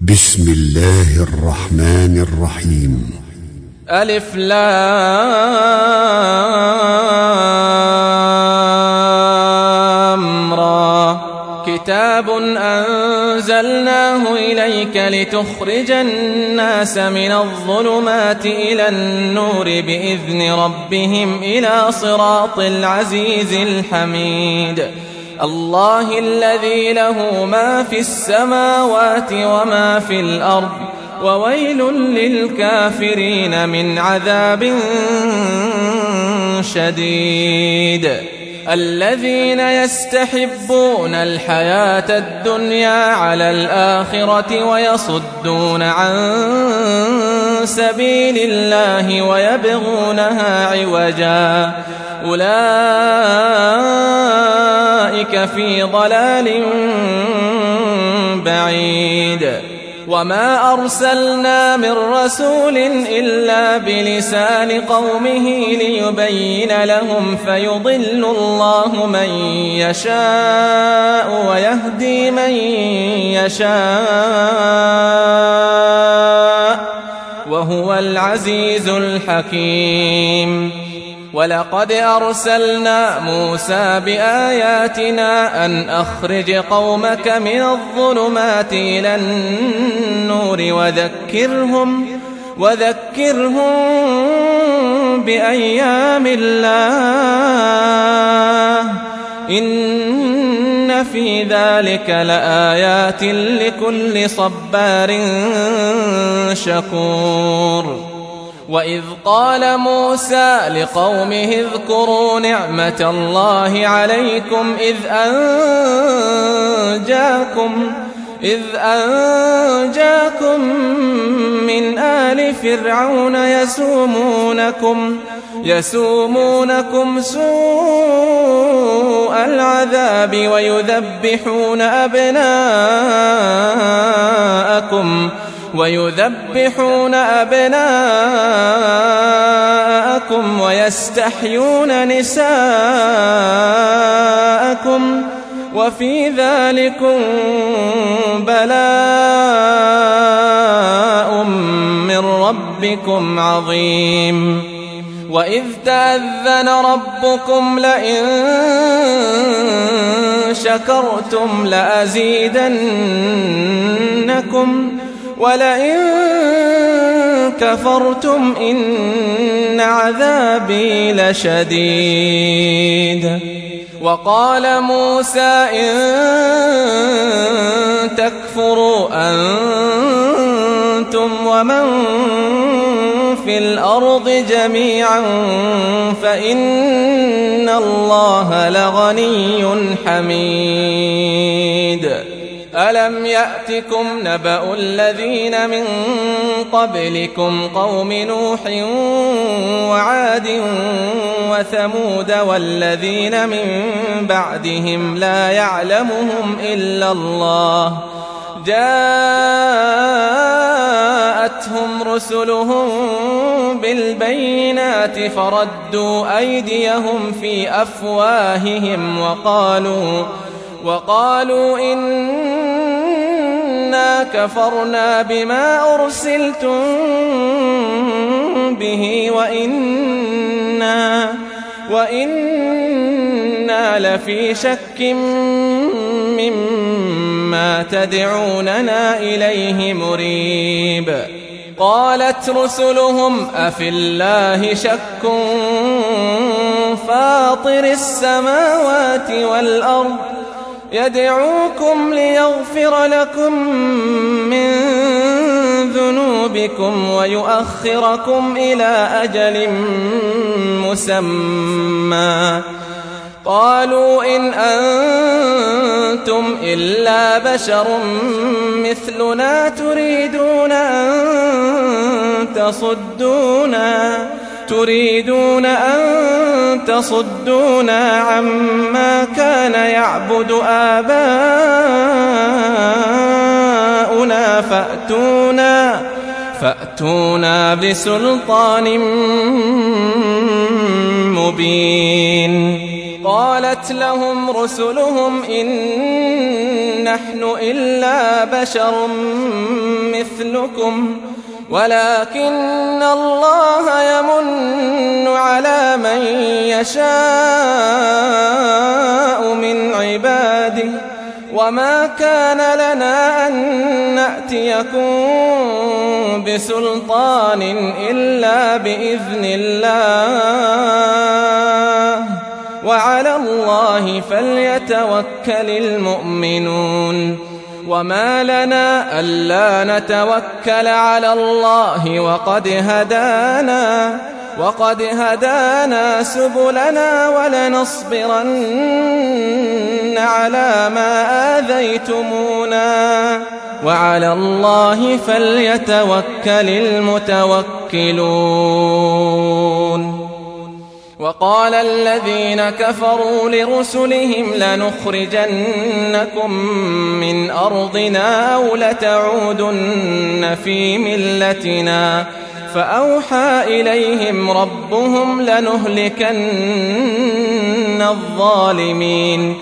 بسم الله الرحمن الرحيم. ألف لام را. كتاب أنزلناه إليك لتخرج الناس من الظلمات إلى النور بإذن ربهم إلى صراط العزيز الحميد. الله الذي له ما في السماوات وما في الأرض وويل للكافرين من عذاب شديد. الذين يستحبون الحياة الدنيا على الآخرة ويصدون عن سبيل الله ويبغونها عوجا أولئك في ضلال بعيد. وما أرسلنا من رسول إلا بلسان قومه ليبين لهم فيضل الله من يشاء ويهدي من يشاء وهو العزيز الحكيم. ولقد أرسلنا موسى بآياتنا أن أخرج قومك من الظلمات إلى النور وذكرهم بأيام الله إن في ذلك لآيات لكل صبار شكور. وإذ قال موسى لقومه اذكروا نعمة الله عليكم إذ أنجاكم من آل فرعون يسومونكم سوء العذاب ويذبحون أبناءكم ويستحيون نساءكم وفي ذلكم بلاء من ربكم عظيم. وإذ تأذن ربكم لئن شكرتم لأزيدنكم ولئن كفرتم إن عذابي لشديد. وقال موسى إن تكفروا أنتم ومن في الأرض جميعا فإن الله لغني حميد. ألم يأتكم نبأ الذين من قبلكم قوم نوح وعاد وثمود والذين من بعدهم لا يعلمهم إلا الله جاءتهم رسلهم بالبينات فردوا أيديهم في أفواههم وقالوا إنا كفرنا بما أرسلتم به وإنا لفي شك مما تدعوننا إليه مريب. قالت رسلهم أفي الله شك فاطر السماوات والأرض يدعوكم ليغفر لكم من ذنوبكم ويؤخركم إلى أجل مسمى. قالوا إن أنتم إلا بشر مثلنا تريدون أن تصدونا عما كان يعبد آباؤنا فأتونا بسلطان مبين. قالت لهم رسلهم إن نحن إلا بشر ولكن الله يمن على من يشاء من عباده وما كان لنا أن نأتيكم بسلطان إلا بإذن الله وعلى الله فليتوكل المؤمنون وما لنا ألا نتوكل على الله وقد هدانا سبلنا ولنصبرن على ما آذيتمونا وعلى الله فليتوكل المتوكلون. وقال الذين كفروا لرسلهم لنخرجنكم من أرضنا أو لتعودن في ملتنا فأوحى إليهم ربهم لنهلكن الظالمين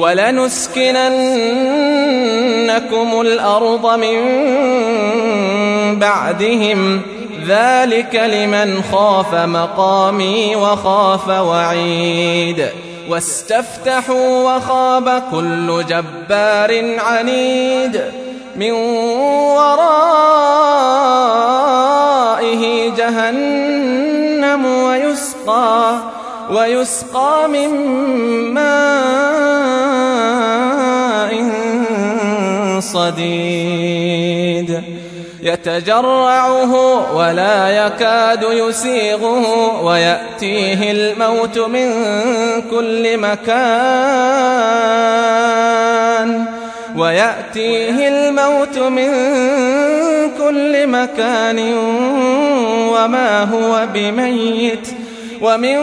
ولنسكننكم الأرض من بعدهم ذلك لمن خاف مقامي وخاف وعيد. واستفتحوا وخاب كل جبار عنيد من ورائه جهنم ويسقى من ماء صديد يتجرعه ولا يكاد يسيغه ويأتيه الموت من كل مكان وما هو بميت ومن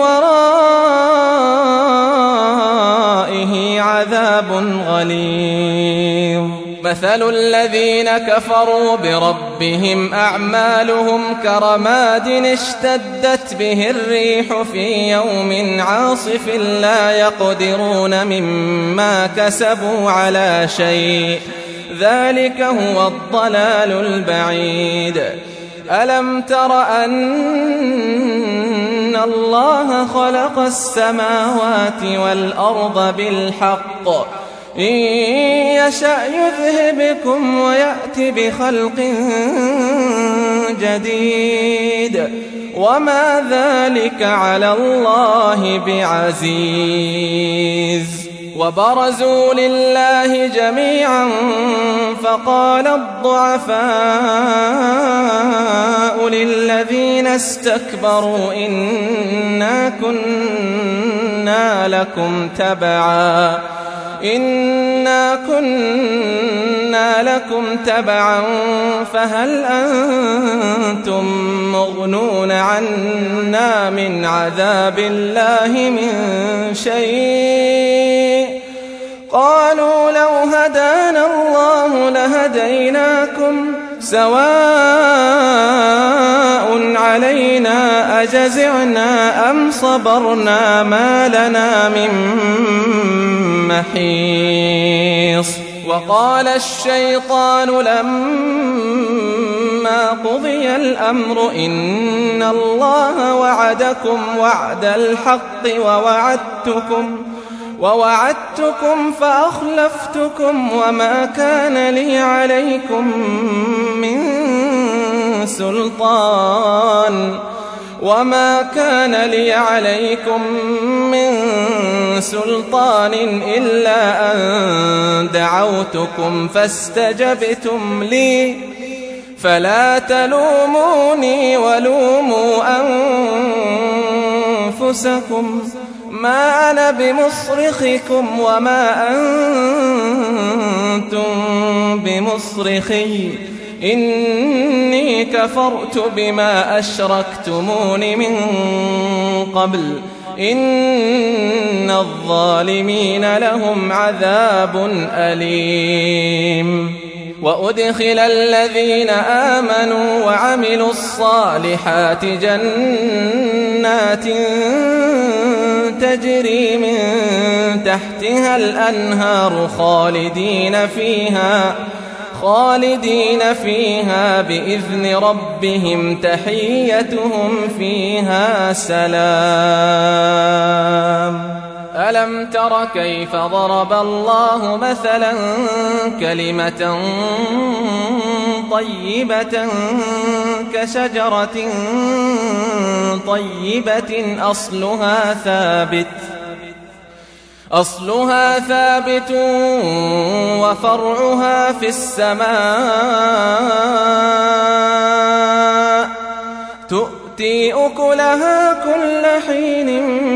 ورائه عذاب غليظ. مثل الذين كفروا بربهم أعمالهم كرماد اشتدت به الريح في يوم عاصف لا يقدرون مما كسبوا على شيء ذلك هو الضلال البعيد. ألم تر أن الله خلق السماوات والأرض بالحق إن يشأ يذهبكم ويأتي بخلق جديد وما ذلك على الله بعزيز. وبرزوا لله جميعا فقال الضعفاء للذين استكبروا إنا كنا لكم تبعا فهل أنتم مغنون عنا من عذاب الله من شيء قالوا لو هدانا الله لهديناكم سواء علينا أجزعنا أم صبرنا ما لنا من محيص. وقال الشيطان لما قضي الأمر إن الله وعدكم وعد الحق ووعدتكم فأخلفتكم وما كان لي عليكم من سلطان إلا أن دعوتكم فاستجبتم لي فلا تلوموني ولوموا أنفسكم ما أنا بمصرخكم وما أنتم بمصرخي إني كفرت بما أشركتمون من قبل إن الظالمين لهم عذاب أليم. وأدخل الذين آمنوا وعملوا الصالحات جنات تجري من خالدين فيها بإذن ربهم تحيتهم فيها سلام. ألم تر كيف ضرب الله مثلا كلمة طيبة كشجرة طيبة أصلها ثابت وفرعها في السماء تؤتي أكلها كل حين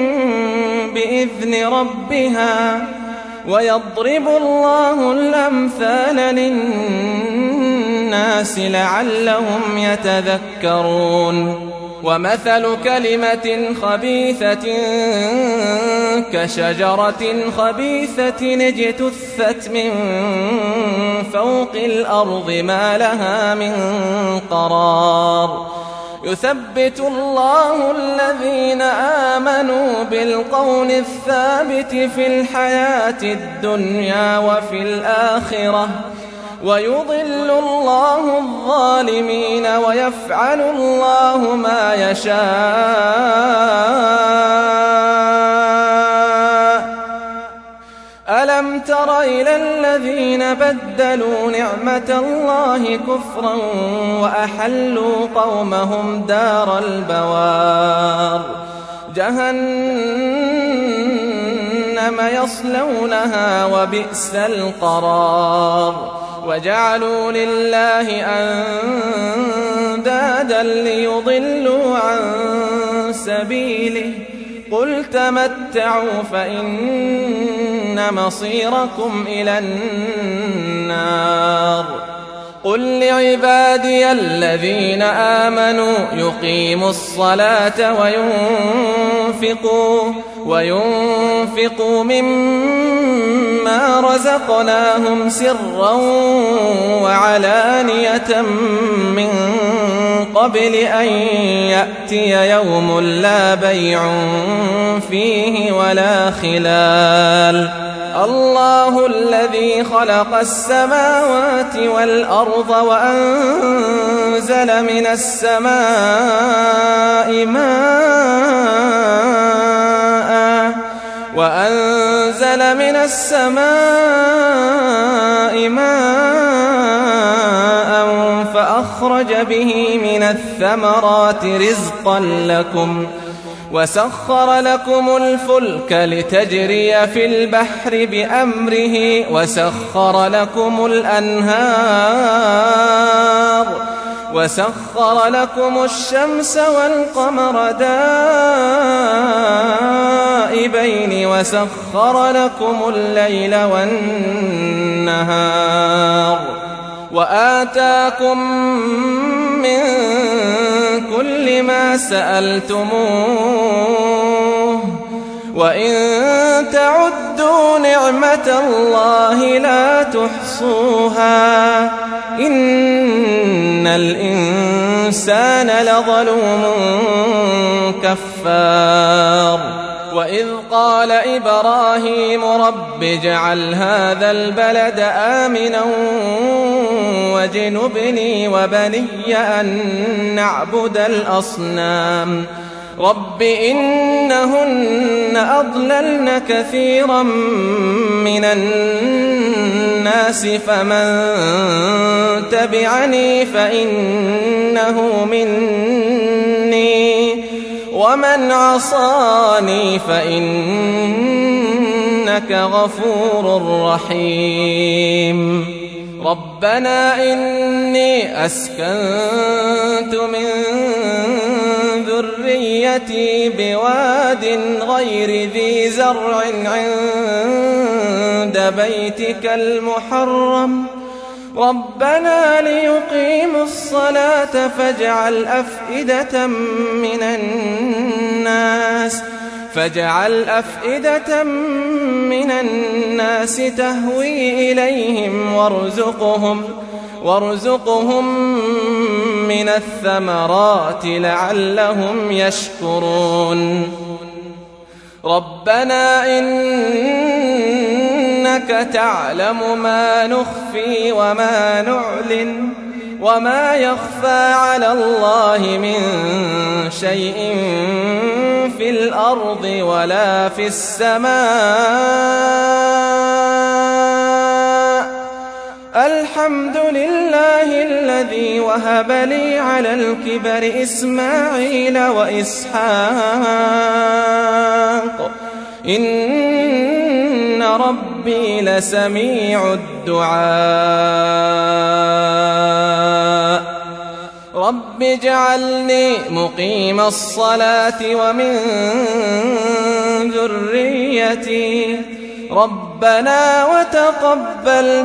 بإذن ربها ويضرب الله الأمثال للناس لعلهم يتذكرون. ومثل كلمة خبيثة كشجرة خبيثة اجتثت من فوق الأرض ما لها من قرار. يثبت الله الذين آمنوا بالقول الثابت في الحياة الدنيا وفي الآخرة ويضل الله الظالمين ويفعل الله ما يشاء. ألم تر إلى الذين بدلوا نعمة الله كفرا وأحلوا قومهم دار البوار جهنم يصلونها وبئس القرار. وجعلوا لله أندادا ليضلوا عن سبيله قل تمتعوا فإن مصيركم إلى النار. قل لعبادي الذين آمنوا يقيموا الصلاة وينفقوا مما رزقناهم سرا وعلانية من قبل أن يأتي يوم لا بيع فيه ولا خلال. الله الذي خلق السماوات والأرض وأنزل من السماء ماء فأخرج به من الثمرات رزقا لكم وسخر لكم الفلك لتجري في البحر بأمره وسخر لكم الأنهار وسخر لكم الشمس والقمر دائبين وسخر لكم الليل والنهار وآتاكم من كل ما سألتموه وإن تعدوا نعمة الله لا تحصوها إن الإنسان لظلوم كفار. وإذ قال إبراهيم رب اجعل هذا البلد آمنا واجنبني وبني أن نعبد الأصنام رب إنهن أضللن كثيرا من الناس فمن تبعني فإنه مني ومن عصاني فإنك غفور رحيم. ربنا إني أسكنت من ذريتي بواد غير ذي زرع عند بيتك المحرم ربنا ليقيموا الصلاة فاجعل أفئدة من الناس تهوي إليهم وارزقهم من الثمرات لعلهم يشكرون. ربنا إنك إنك تعلم ما نخفي وما نعلن وما يخفى على الله من شيء في الأرض ولا في السماء. الحمد لله الذي وهب لي على الكبر إسماعيل وإسحاق إن ربي لسميع الدعاء. رب اجعلني مقيم الصلاة ومن ذريتي ربنا وتقبل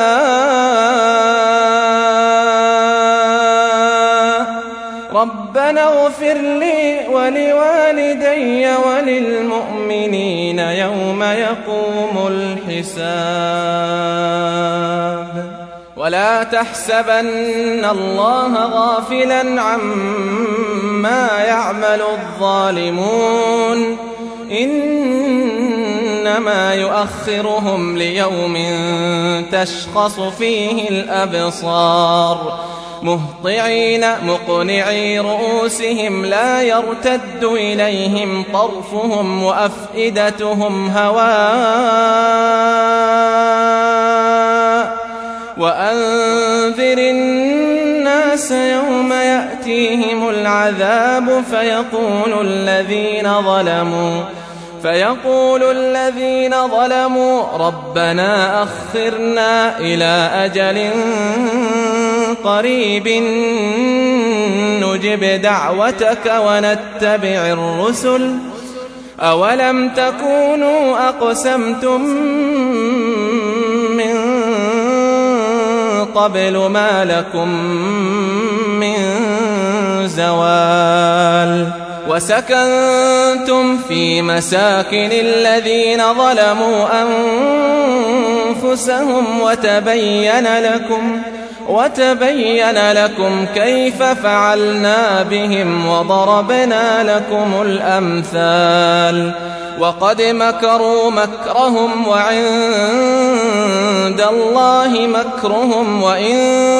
دعاء. ربنا اغفر لي ولوالدي وللمؤمنين يوم يقوم الحساب. ولا تحسبن الله غافلا عما يعمل الظالمون إنما يؤخرهم ليوم تشخص فيه الأبصار مهطعين مقنعي رؤوسهم لا يرتد إليهم طرفهم وأفئدتهم هواء. وأنذر الناس يوم يأتيهم العذاب فيقول الذين ظلموا ربنا أخرنا إلى أجل قريب نجب دعوتك ونتبع الرسل أولم تكونوا أقسمتم من قبل ما لكم من زوال. وسكنتم في مساكن الذين ظلموا أنفسهم وتبين لكم كيف فعلنا بهم وضربنا لكم الأمثال. وقد مكروا مكرهم وعند الله مكرهم وإن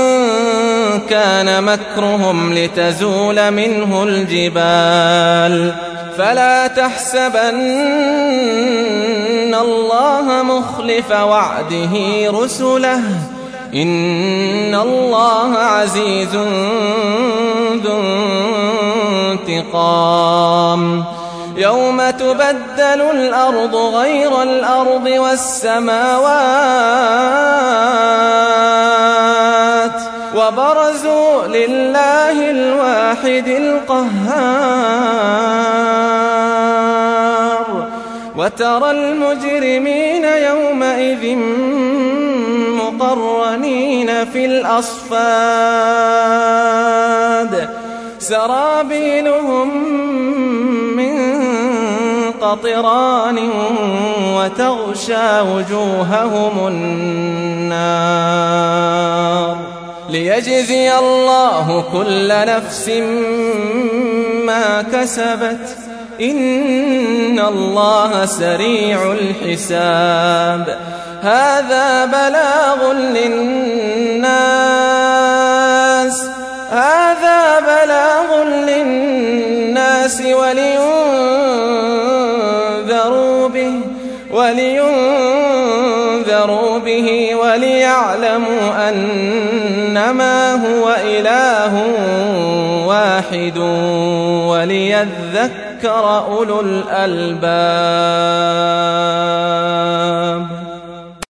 كان مكرهم لتزول منه الجبال. فلا تحسبن الله مخلف وعده رسله إن الله عزيز ذو انتقام. يوم تبدل الأرض غير الأرض والسماوات وبرزوا لله الواحد القهار. وترى المجرمين يومئذ مقرنين في الأصفاد سرابيلهم من قطران وتغشى وجوههم النار. ليجزي الله كل نفس ما كسبت إن الله سريع الحساب. هذا بلاغ للناس ولينذروا به وليعلموا أنما هو إله واحد وليذكر أولو الألباب.